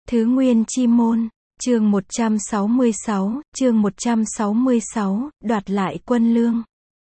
Thứ Nguyên Chi Môn, chương 166, đoạt lại quân lương.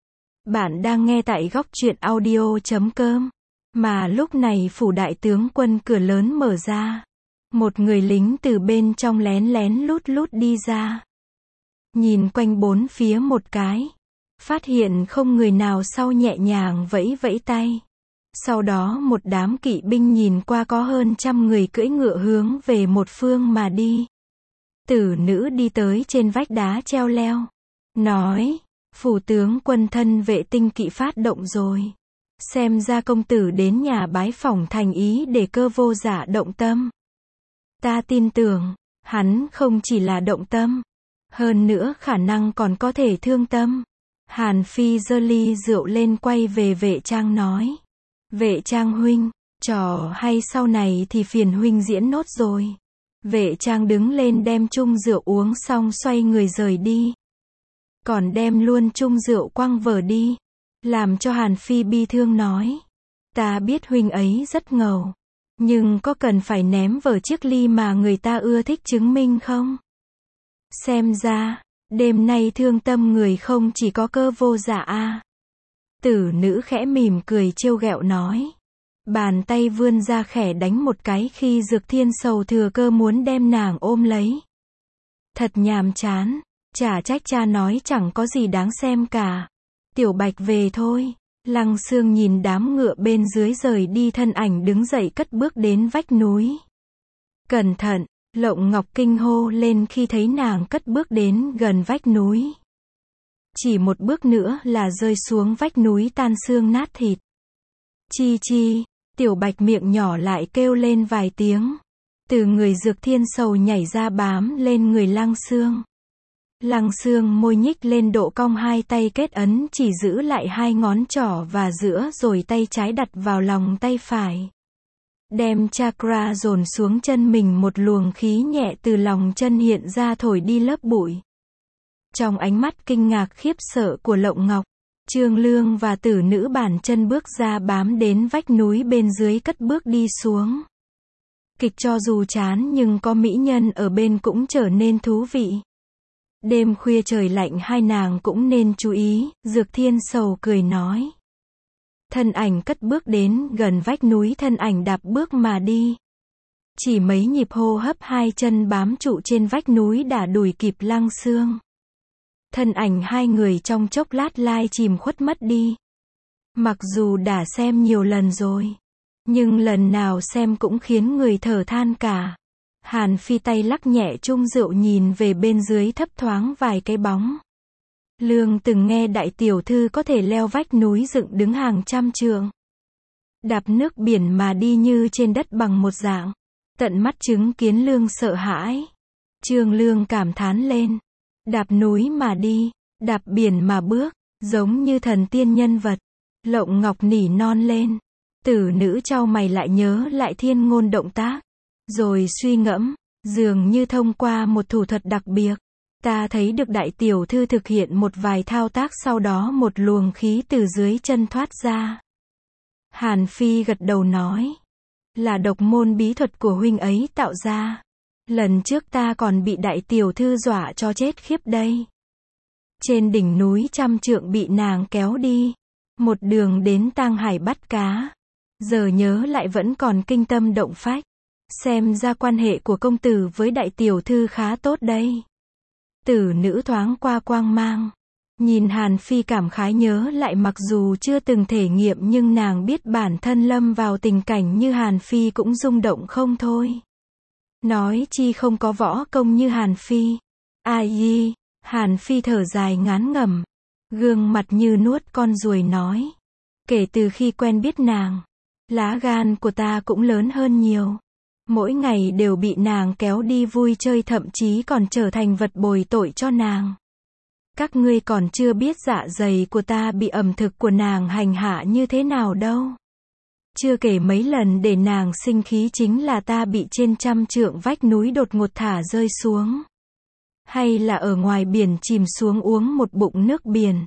Bạn đang nghe tại góc truyện audio.com. Mà lúc này phủ đại tướng quân cửa lớn mở ra. Một người lính từ bên trong lén lén lút lút đi ra. Nhìn quanh bốn phía một cái. Phát hiện không người nào sau nhẹ nhàng vẫy vẫy tay. Sau đó một đám kỵ binh nhìn qua có hơn 100 người cưỡi ngựa hướng về một phương mà đi. Tử nữ đi tới trên vách đá treo leo. Nói, phủ tướng quân thân vệ tinh kỵ phát động rồi. Xem ra công tử đến nhà bái phỏng thành ý để Cơ Vô Dạ động tâm. Ta tin tưởng, hắn không chỉ là động tâm. Hơn nữa khả năng còn có thể thương tâm. Hàn Phi giơ ly rượu lên quay về Vệ Trang nói. Vệ Trang huynh, trò hay sau này thì phiền huynh diễn nốt rồi. Vệ Trang đứng lên đem chung rượu uống xong xoay người rời đi. Còn đem luôn chung rượu quăng vở đi. Làm cho Hàn Phi bi thương nói. Ta biết huynh ấy rất ngầu. Nhưng có cần phải ném vở chiếc ly mà người ta ưa thích chứng minh không? Xem ra, đêm nay thương tâm người không chỉ có Cơ Vô Dạ a. Tử nữ khẽ mỉm cười trêu ghẹo nói. Bàn tay vươn ra khẽ đánh một cái khi Dược Thiên Sầu thừa cơ muốn đem nàng ôm lấy. Thật nhàm chán, chả trách cha nói chẳng có gì đáng xem cả. Tiểu Bạch về thôi. Lăng Xương nhìn đám ngựa bên dưới rời đi thân ảnh đứng dậy cất bước đến vách núi. Cẩn thận, Lộng Ngọc kinh hô lên khi thấy nàng cất bước đến gần vách núi. Chỉ một bước nữa là rơi xuống vách núi tan xương nát thịt. Chi chi, Tiểu Bạch miệng nhỏ lại kêu lên vài tiếng. Từ người Dược Thiên Sầu nhảy ra bám lên người Lăng Xương. Lăng Xương môi nhích lên độ cong, hai tay kết ấn chỉ giữ lại hai ngón trỏ và giữa rồi tay trái đặt vào lòng tay phải. Đem chakra dồn xuống chân mình, một luồng khí nhẹ từ lòng chân hiện ra thổi đi lớp bụi. Trong ánh mắt kinh ngạc khiếp sợ của Lộng Ngọc, Trương Lương và tử nữ bản chân bước ra bám đến vách núi bên dưới cất bước đi xuống. Kịch cho dù chán nhưng có mỹ nhân ở bên cũng trở nên thú vị. Đêm khuya trời lạnh hai nàng cũng nên chú ý, Dược Thiên Sầu cười nói. Thân ảnh cất bước đến gần vách núi, thân ảnh đạp bước mà đi. Chỉ mấy nhịp hô hấp hai chân bám trụ trên vách núi đã đuổi kịp Lăng Xương. Thân ảnh hai người trong chốc lát lai chìm khuất mất đi. Mặc dù đã xem nhiều lần rồi, nhưng lần nào xem cũng khiến người thở than cả. Hàn Phi tay lắc nhẹ chung rượu nhìn về bên dưới thấp thoáng vài cái bóng. Lương từng nghe đại tiểu thư có thể leo vách núi dựng đứng hàng trăm trượng. Đạp nước biển mà đi như trên đất bằng một dạng. Tận mắt chứng kiến Lương sợ hãi. Trương Lương cảm thán lên. Đạp núi mà đi, đạp biển mà bước, giống như thần tiên nhân vật. Lộng Ngọc nỉ non lên. Tử nữ chau mày lại nhớ lại thiên ngôn động tác. Rồi suy ngẫm, dường như thông qua một thủ thuật đặc biệt. Ta thấy được đại tiểu thư thực hiện một vài thao tác, sau đó một luồng khí từ dưới chân thoát ra. Hàn Phi gật đầu nói. Là độc môn bí thuật của huynh ấy tạo ra. Lần trước ta còn bị đại tiểu thư dọa cho chết khiếp đây. Trên đỉnh núi trăm trượng bị nàng kéo đi. Một đường đến Tang Hải bắt cá. Giờ nhớ lại vẫn còn kinh tâm động phách. Xem ra quan hệ của công tử với đại tiểu thư khá tốt đây. Tử nữ thoáng qua quang mang. Nhìn Hàn Phi cảm khái nhớ lại, mặc dù chưa từng thể nghiệm nhưng nàng biết bản thân lâm vào tình cảnh như Hàn Phi cũng rung động không thôi. Nói chi không có võ công như Hàn Phi. Ai, Hàn Phi thở dài ngán ngẩm. Gương mặt như nuốt con ruồi nói. Kể từ khi quen biết nàng, lá gan của ta cũng lớn hơn nhiều. Mỗi ngày đều bị nàng kéo đi vui chơi, thậm chí còn trở thành vật bồi tội cho nàng. Các ngươi còn chưa biết dạ dày của ta bị ẩm thực của nàng hành hạ như thế nào đâu. Chưa kể mấy lần để nàng sinh khí chính là ta bị trên trăm trượng vách núi đột ngột thả rơi xuống. Hay là ở ngoài biển chìm xuống uống một bụng nước biển.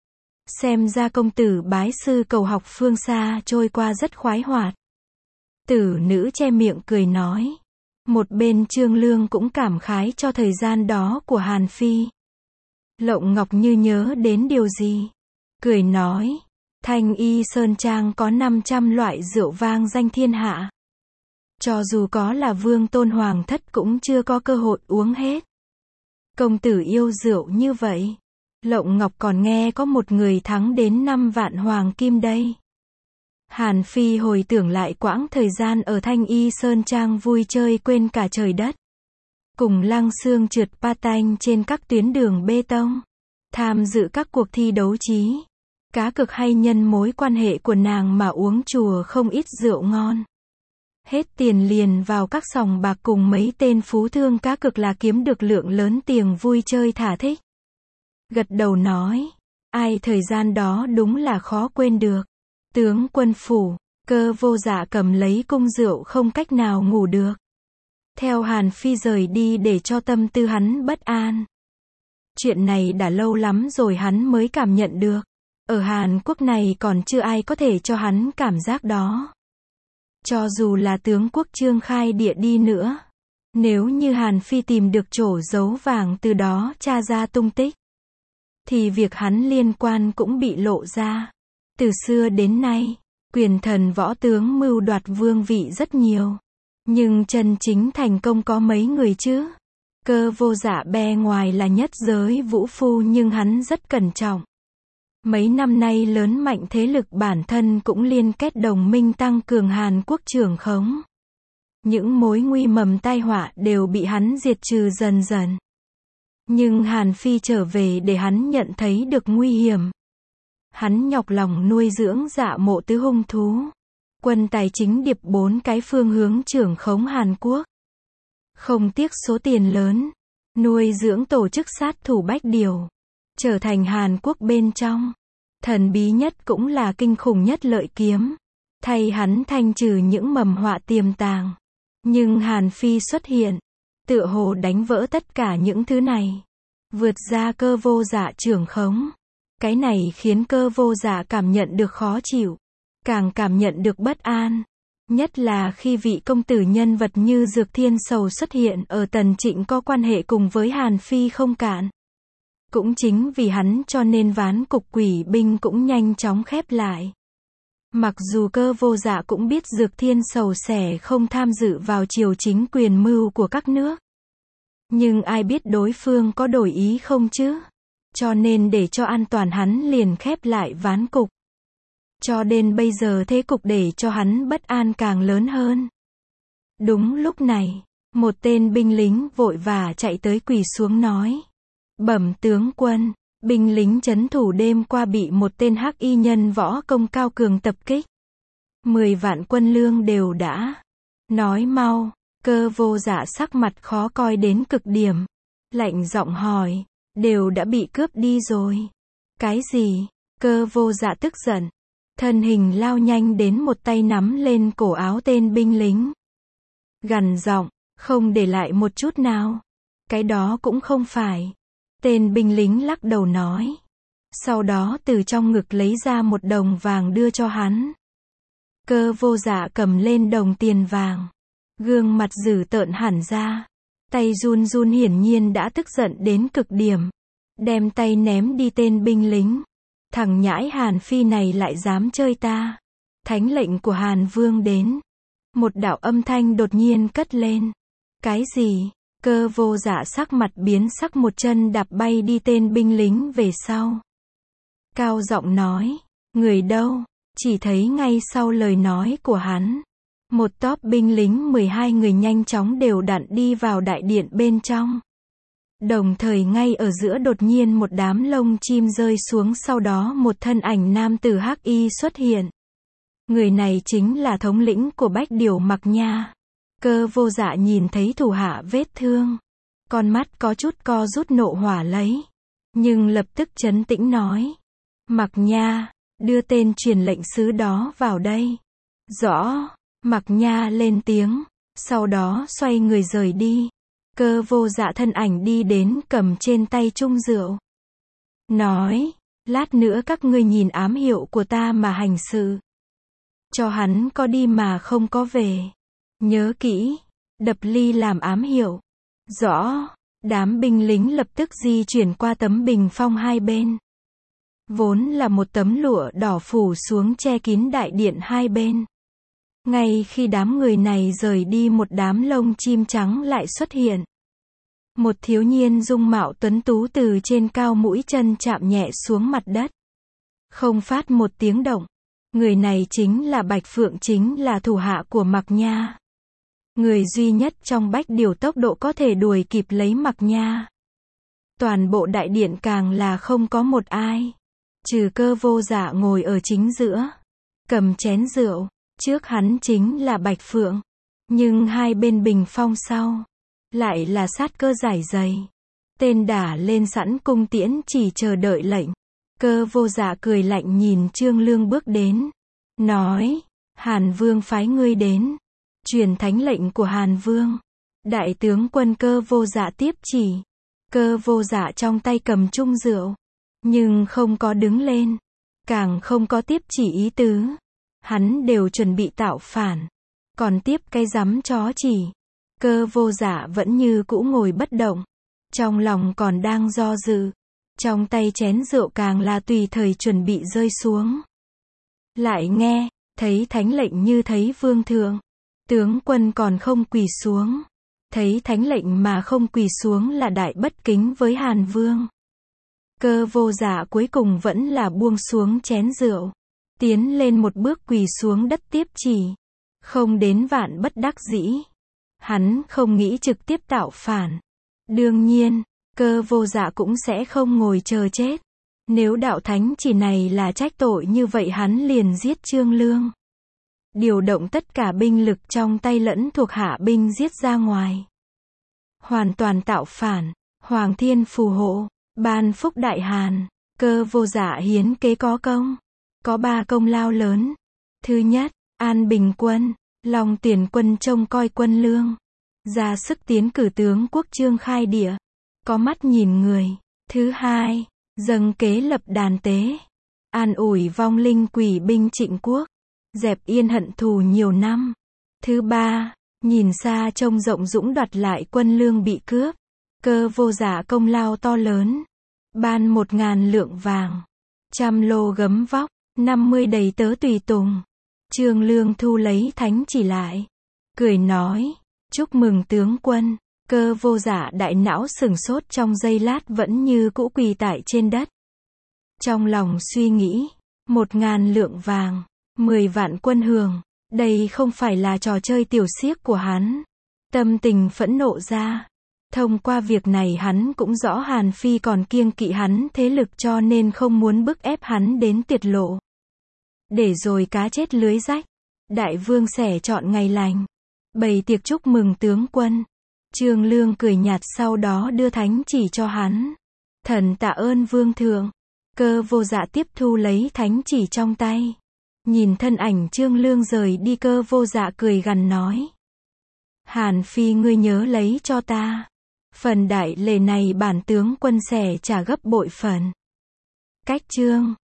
Xem ra công tử bái sư cầu học phương xa trôi qua rất khoái hoạt. Tử nữ che miệng cười nói. Một bên Trương Lương cũng cảm khái cho thời gian đó của Hàn Phi. Lộng Ngọc như nhớ đến điều gì, cười nói, Thanh Y Sơn Trang có 500 loại rượu vang danh thiên hạ. Cho dù có là vương tôn hoàng thất cũng chưa có cơ hội uống hết. Công tử yêu rượu như vậy. Lộng Ngọc còn nghe có một người thắng đến 5 vạn hoàng kim đây. Hàn Phi hồi tưởng lại quãng thời gian ở Thanh Y Sơn Trang vui chơi quên cả trời đất. Cùng Lăng Xương trượt patin trên các tuyến đường bê tông. Tham dự các cuộc thi đấu trí. Cá cược hay nhân mối quan hệ của nàng mà uống chùa không ít rượu ngon. Hết tiền liền vào các sòng bạc cùng mấy tên phú thương cá cược là kiếm được lượng lớn tiền vui chơi thả thích. Gật đầu nói, ai thời gian đó đúng là khó quên được. Tướng quân phủ, Cơ Vô Dạ cầm lấy cung rượu không cách nào ngủ được. Theo Hàn Phi rời đi để cho tâm tư hắn bất an. Chuyện này đã lâu lắm rồi hắn mới cảm nhận được. Ở Hàn Quốc này còn chưa ai có thể cho hắn cảm giác đó. Cho dù là tướng quốc Trương Khai Địa đi nữa. Nếu như Hàn Phi tìm được chỗ giấu vàng từ đó tra ra tung tích. Thì việc hắn liên quan cũng bị lộ ra. Từ xưa đến nay, quyền thần võ tướng mưu đoạt vương vị rất nhiều. Nhưng chân chính thành công có mấy người chứ? Cơ Vô Dạ bề ngoài là nhất giới vũ phu nhưng hắn rất cẩn trọng. Mấy năm nay lớn mạnh thế lực bản thân cũng liên kết đồng minh tăng cường Hàn Quốc trưởng khống. Những mối nguy mầm tai họa đều bị hắn diệt trừ dần dần. Nhưng Hàn Phi trở về để hắn nhận thấy được nguy hiểm. Hắn nhọc lòng nuôi dưỡng Dạ Mộ tứ hung thú. Quân tài chính điệp 4 cái phương hướng trưởng khống Hàn Quốc. Không tiếc số tiền lớn. Nuôi dưỡng tổ chức sát thủ Bách Điều. Trở thành Hàn Quốc bên trong. Thần bí nhất cũng là kinh khủng nhất lợi kiếm. Thay hắn thanh trừ những mầm họa tiềm tàng. Nhưng Hàn Phi xuất hiện. Tựa hồ đánh vỡ tất cả những thứ này. Vượt ra Cơ Vô Dạ trưởng khống. Cái này khiến Cơ Vô Dạ cảm nhận được khó chịu. Càng cảm nhận được bất an. Nhất là khi vị công tử nhân vật như Dược Thiên Sầu xuất hiện ở Tần Trịnh có quan hệ cùng với Hàn Phi không cạn. Cũng chính vì hắn cho nên ván cục quỷ binh cũng nhanh chóng khép lại. Mặc dù Cơ Vô Dạ cũng biết Dược Thiên Sầu sẽ không tham dự vào triều chính quyền mưu của các nước. Nhưng ai biết đối phương có đổi ý không chứ? Cho nên để cho an toàn hắn liền khép lại ván cục. Cho đến bây giờ thế cục để cho hắn bất an càng lớn hơn. Đúng lúc này, một tên binh lính vội vã chạy tới quỳ xuống nói. Bẩm tướng quân, binh lính trấn thủ đêm qua bị một tên hắc y nhân võ công cao cường tập kích. 10 vạn quân lương đều đã. Nói mau, Cơ Vô Dạ sắc mặt khó coi đến cực điểm. Lạnh giọng hỏi, đều đã bị cướp đi rồi. Cái gì? Cơ Vô Dạ tức giận. Thân hình lao nhanh đến một tay nắm lên cổ áo tên binh lính. Gằn giọng, không để lại một chút nào. Cái đó cũng không phải. Tên binh lính lắc đầu nói. Sau đó từ trong ngực lấy ra một đồng vàng đưa cho hắn. Cơ Vô Dạ cầm lên đồng tiền vàng. Gương mặt dữ tợn hẳn ra. Tay run run hiển nhiên đã tức giận đến cực điểm. Đem tay ném đi tên binh lính. Thằng nhãi Hàn Phi này lại dám chơi ta. Thánh lệnh của Hàn Vương đến. Một đạo âm thanh đột nhiên cất lên. Cái gì? Cơ Vô Dạ sắc mặt biến sắc một chân đạp bay đi tên binh lính về sau. Cao giọng nói. Người đâu? Chỉ thấy ngay sau lời nói của hắn. Một tốp binh lính 12 người nhanh chóng đều đặn đi vào đại điện bên trong. Đồng thời ngay ở giữa đột nhiên một đám lông chim rơi xuống, sau đó một thân ảnh nam tử hắc y xuất hiện. Người này chính là thống lĩnh của Bách Điều Mặc Nha. Cơ Vô Dạ nhìn thấy thủ hạ vết thương. Con mắt có chút co rút nộ hỏa lấy. Nhưng lập tức trấn tĩnh nói. Mặc Nha, đưa tên truyền lệnh sứ đó vào đây. Rõ. Mặc Nha lên tiếng. Sau đó xoay người rời đi. Cơ Vô Dạ thân ảnh đi đến cầm trên tay chung rượu. Nói, lát nữa các ngươi nhìn ám hiệu của ta mà hành sự. Cho hắn có đi mà không có về. Nhớ kỹ, đập ly làm ám hiệu. Rõ, đám binh lính lập tức di chuyển qua tấm bình phong hai bên. Vốn là một tấm lụa đỏ phủ xuống che kín đại điện hai bên. Ngay khi đám người này rời đi, một đám lông chim trắng lại xuất hiện. Một thiếu niên dung mạo tuấn tú từ trên cao mũi chân chạm nhẹ xuống mặt đất. Không phát một tiếng động. Người này chính là Bạch Phượng, chính là thủ hạ của Mạc Nha. Người duy nhất trong Bách Điều tốc độ có thể đuổi kịp lấy Mạc Nha. Toàn bộ đại điện càng là không có một ai. Trừ Cơ Vô Dạ ngồi ở chính giữa. Cầm chén rượu. Trước hắn chính là Bạch Phượng. Nhưng hai bên bình phong sau. Lại là sát cơ rải rầy. Tên đả lên sẵn cung tiễn chỉ chờ đợi lệnh. Cơ Vô Dạ cười lạnh nhìn Trương Lương bước đến. Nói. Hàn Vương phái ngươi đến. Truyền thánh lệnh của Hàn Vương. Đại tướng quân Cơ Vô Dạ tiếp chỉ. Cơ Vô Dạ trong tay cầm chung rượu. Nhưng không có đứng lên. Càng không có tiếp chỉ ý tứ. Hắn đều chuẩn bị tạo phản. Còn tiếp cái rắm chó chỉ. Cơ Vô Dạ vẫn như cũ ngồi bất động. Trong lòng còn đang do dự. Trong tay chén rượu càng là tùy thời chuẩn bị rơi xuống. Lại nghe, thấy thánh lệnh như thấy vương thượng. Tướng quân còn không quỳ xuống. Thấy thánh lệnh mà không quỳ xuống là đại bất kính với Hàn Vương. Cơ Vô Dạ cuối cùng vẫn là buông xuống chén rượu. Tiến lên một bước quỳ xuống đất tiếp chỉ. Không đến vạn bất đắc dĩ. Hắn không nghĩ trực tiếp tạo phản. Đương nhiên, Cơ Vô Dạ cũng sẽ không ngồi chờ chết. Nếu đạo thánh chỉ này là trách tội như vậy, hắn liền giết Trương Lương. Điều động tất cả binh lực trong tay lẫn thuộc hạ binh giết ra ngoài. Hoàn toàn tạo phản. Hoàng thiên phù hộ. Ban phúc đại Hàn. Cơ Vô Dạ hiến kế có công. Có 3 công lao lớn. Thứ nhất, an bình quân. Long Tuyển quân trông coi quân lương. Ra sức tiến cử tướng quốc Trương khai địa. Có mắt nhìn người. Thứ hai, dâng kế lập đàn tế. An ủi vong linh quỷ binh Trịnh quốc. Dẹp yên hận thù nhiều năm. Thứ ba, nhìn xa trông rộng dũng đoạt lại quân lương bị cướp. Cơ Vô Dạ công lao to lớn. Ban 1000 lượng vàng. 100 lô gấm vóc. 50 đầy tớ tùy tùng. Trương Lương thu lấy thánh chỉ lại. Cười nói. Chúc mừng tướng quân. Cơ Vô Dạ đại não sửng sốt trong giây lát, vẫn như cũ quỳ tại trên đất. Trong lòng suy nghĩ. 1000 lượng vàng. 10 vạn quân hường. Đây không phải là trò chơi tiểu xiếc của hắn. Tâm tình phẫn nộ ra. Thông qua việc này hắn cũng rõ Hàn Phi còn kiêng kỵ hắn thế lực, cho nên không muốn bức ép hắn đến tuyệt lộ. Để rồi cá chết lưới rách. Đại vương sẽ chọn ngày lành. Bày tiệc chúc mừng tướng quân. Trương Lương cười nhạt, sau đó đưa thánh chỉ cho hắn. Thần tạ ơn vương thượng. Cơ Vô Dạ tiếp thu lấy thánh chỉ trong tay. Nhìn thân ảnh Trương Lương rời đi, Cơ Vô Dạ cười gằn nói. Hàn Phi, ngươi nhớ lấy cho ta. Phần đại lễ này bản tướng quân sẽ trả gấp bội phần. Cách chương